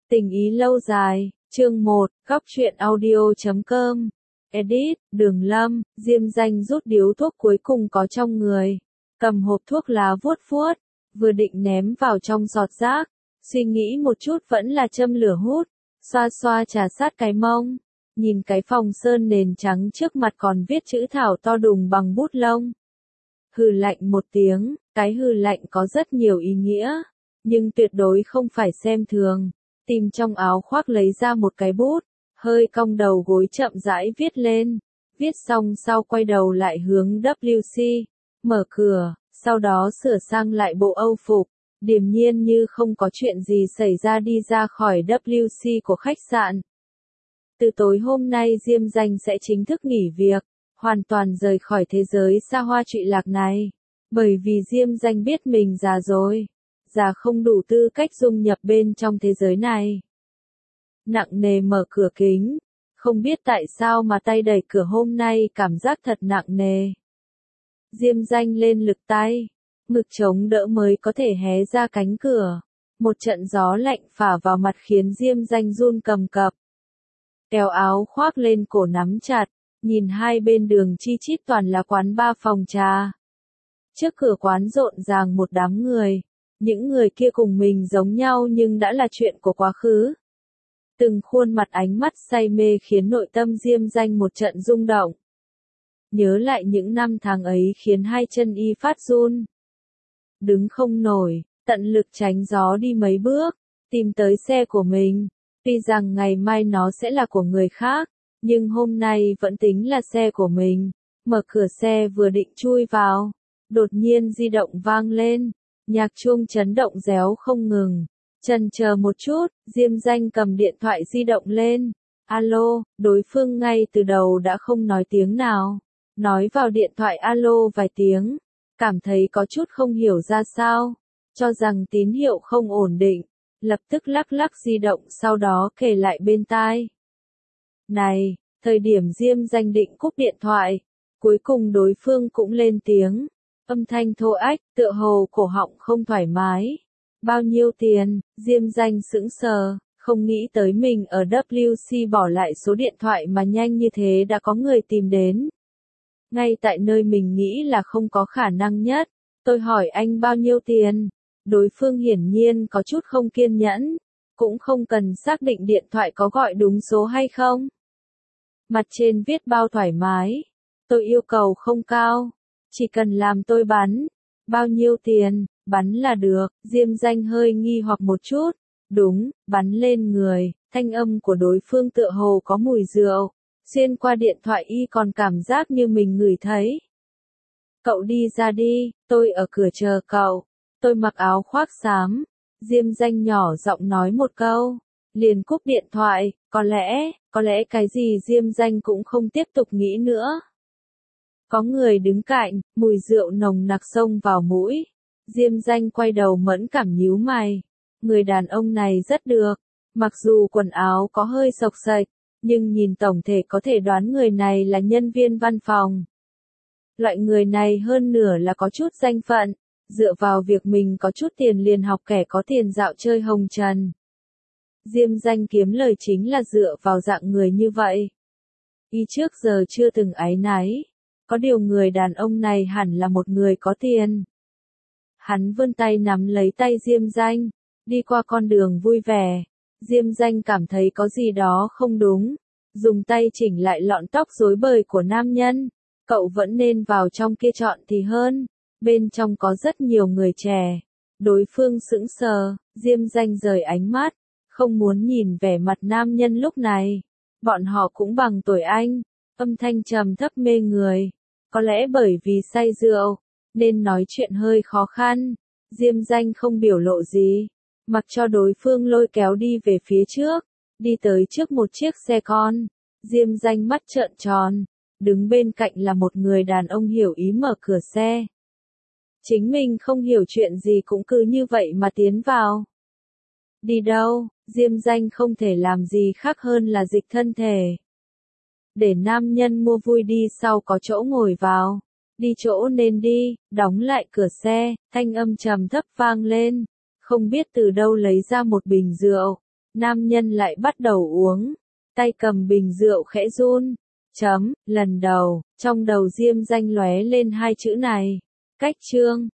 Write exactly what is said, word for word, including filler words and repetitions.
Tình ý lâu dài, chương một, góc truyện audio chấm com. Edit, Đường Lâm, Diêm Danh rút điếu thuốc cuối cùng có trong người. Cầm hộp thuốc lá vuốt vuốt, vừa định ném vào trong giọt rác. Suy nghĩ một chút vẫn là châm lửa hút, xoa xoa trà sát cái mông. Nhìn cái phòng sơn nền trắng trước mặt còn viết chữ thảo to đùng bằng bút lông. Hừ lạnh một tiếng, cái hừ lạnh có rất nhiều ý nghĩa, nhưng tuyệt đối không phải xem thường. Tìm trong áo khoác lấy ra một cái bút, hơi cong đầu gối chậm rãi viết lên. Viết xong sau quay đầu lại hướng W C, mở cửa, sau đó sửa sang lại bộ âu phục, điềm nhiên như không có chuyện gì xảy ra đi ra khỏi W C của khách sạn. Từ tối hôm nay Diêm Danh sẽ chính thức nghỉ việc, hoàn toàn rời khỏi thế giới xa hoa trụy lạc này. Bởi vì Diêm Danh biết mình già rồi, già không đủ tư cách dung nhập bên trong thế giới này. Nặng nề mở cửa kính, không biết tại sao mà tay đẩy cửa hôm nay cảm giác thật nặng nề. Diêm Danh lên lực tay, ngực chống đỡ mới có thể hé ra cánh cửa. Một trận gió lạnh phả vào mặt khiến Diêm Danh run cầm cập. Kéo áo khoác lên cổ nắm chặt, nhìn hai bên đường chi chít toàn là quán bar phòng trà. Trước cửa quán rộn ràng một đám người, những người kia cùng mình giống nhau nhưng đã là chuyện của quá khứ. Từng khuôn mặt ánh mắt say mê khiến nội tâm Diêm Danh một trận rung động. Nhớ lại những năm tháng ấy khiến hai chân y phát run. Đứng không nổi, tận lực tránh gió đi mấy bước, tìm tới xe của mình. Tuy rằng ngày mai nó sẽ là của người khác, nhưng hôm nay vẫn tính là xe của mình. Mở cửa xe vừa định chui vào, đột nhiên di động vang lên, nhạc chuông chấn động réo không ngừng. Chần chờ một chút, Diêm Danh cầm điện thoại di động lên. Alo, đối phương ngay từ đầu đã không nói tiếng nào. Nói vào điện thoại alo vài tiếng, cảm thấy có chút không hiểu ra sao, cho rằng tín hiệu không ổn định, lập tức lắc lắc di động sau đó kề lại bên tai. Này, thời điểm Diêm Danh định cúp điện thoại, cuối cùng đối phương cũng lên tiếng, âm thanh thô ách, tựa hồ cổ họng không thoải mái. Bao nhiêu tiền? Diêm Danh sững sờ, không nghĩ tới mình ở W C bỏ lại số điện thoại mà nhanh như thế đã có người tìm đến. Ngay tại nơi mình nghĩ là không có khả năng nhất, tôi hỏi anh bao nhiêu tiền? Đối phương hiển nhiên có chút không kiên nhẫn, cũng không cần xác định điện thoại có gọi đúng số hay không. Mặt trên viết bao thoải mái, tôi yêu cầu không cao, chỉ cần làm tôi bắn. Bao nhiêu tiền? Bắn là được. Diêm Danh hơi nghi hoặc một chút. Đúng, bắn lên người. Thanh âm của đối phương tựa hồ có mùi rượu. Xuyên qua điện thoại y còn cảm giác như mình ngửi thấy. Cậu đi ra đi, tôi ở cửa chờ cậu. Tôi mặc áo khoác xám. Diêm Danh nhỏ giọng nói một câu, liền cúp điện thoại. Có lẽ, có lẽ cái gì Diêm Danh cũng không tiếp tục nghĩ nữa. Có người đứng cạnh, mùi rượu nồng nặc xông vào mũi. Diêm Danh quay đầu mẫn cảm nhíu mày. Người đàn ông này rất được. Mặc dù quần áo có hơi xộc xệch, nhưng nhìn tổng thể có thể đoán người này là nhân viên văn phòng. Loại người này hơn nửa là có chút danh phận, dựa vào việc mình có chút tiền liền học kẻ có tiền dạo chơi hồng trần. Diêm Danh kiếm lời chính là dựa vào dạng người như vậy. Y trước giờ chưa từng áy náy. Có điều người đàn ông này hẳn là một người có tiền. Hắn vươn tay nắm lấy tay Diêm Danh, đi qua con đường vui vẻ. Diêm Danh cảm thấy có gì đó không đúng, dùng tay chỉnh lại lọn tóc rối bời của nam nhân. Cậu vẫn nên vào trong kia chọn thì hơn, bên trong có rất nhiều người trẻ. Đối phương sững sờ, Diêm Danh rời ánh mắt, không muốn nhìn vẻ mặt nam nhân lúc này. Bọn họ cũng bằng tuổi anh, âm thanh trầm thấp mê người. Có lẽ bởi vì say rượu, nên nói chuyện hơi khó khăn. Diêm Danh không biểu lộ gì, mặc cho đối phương lôi kéo đi về phía trước, đi tới trước một chiếc xe con. Diêm Danh mắt trợn tròn, đứng bên cạnh là một người đàn ông hiểu ý mở cửa xe. Chính mình không hiểu chuyện gì cũng cứ như vậy mà tiến vào. Đi đâu? Diêm Danh không thể làm gì khác hơn là dịch thân thể. Để nam nhân mua vui đi sau có chỗ ngồi vào. Đi chỗ nên đi, đóng lại cửa xe, thanh âm trầm thấp vang lên. Không biết từ đâu lấy ra một bình rượu. Nam nhân lại bắt đầu uống, tay cầm bình rượu khẽ run. Chấm, lần đầu, trong đầu Diêm Danh lóe lên hai chữ này. Cách chương.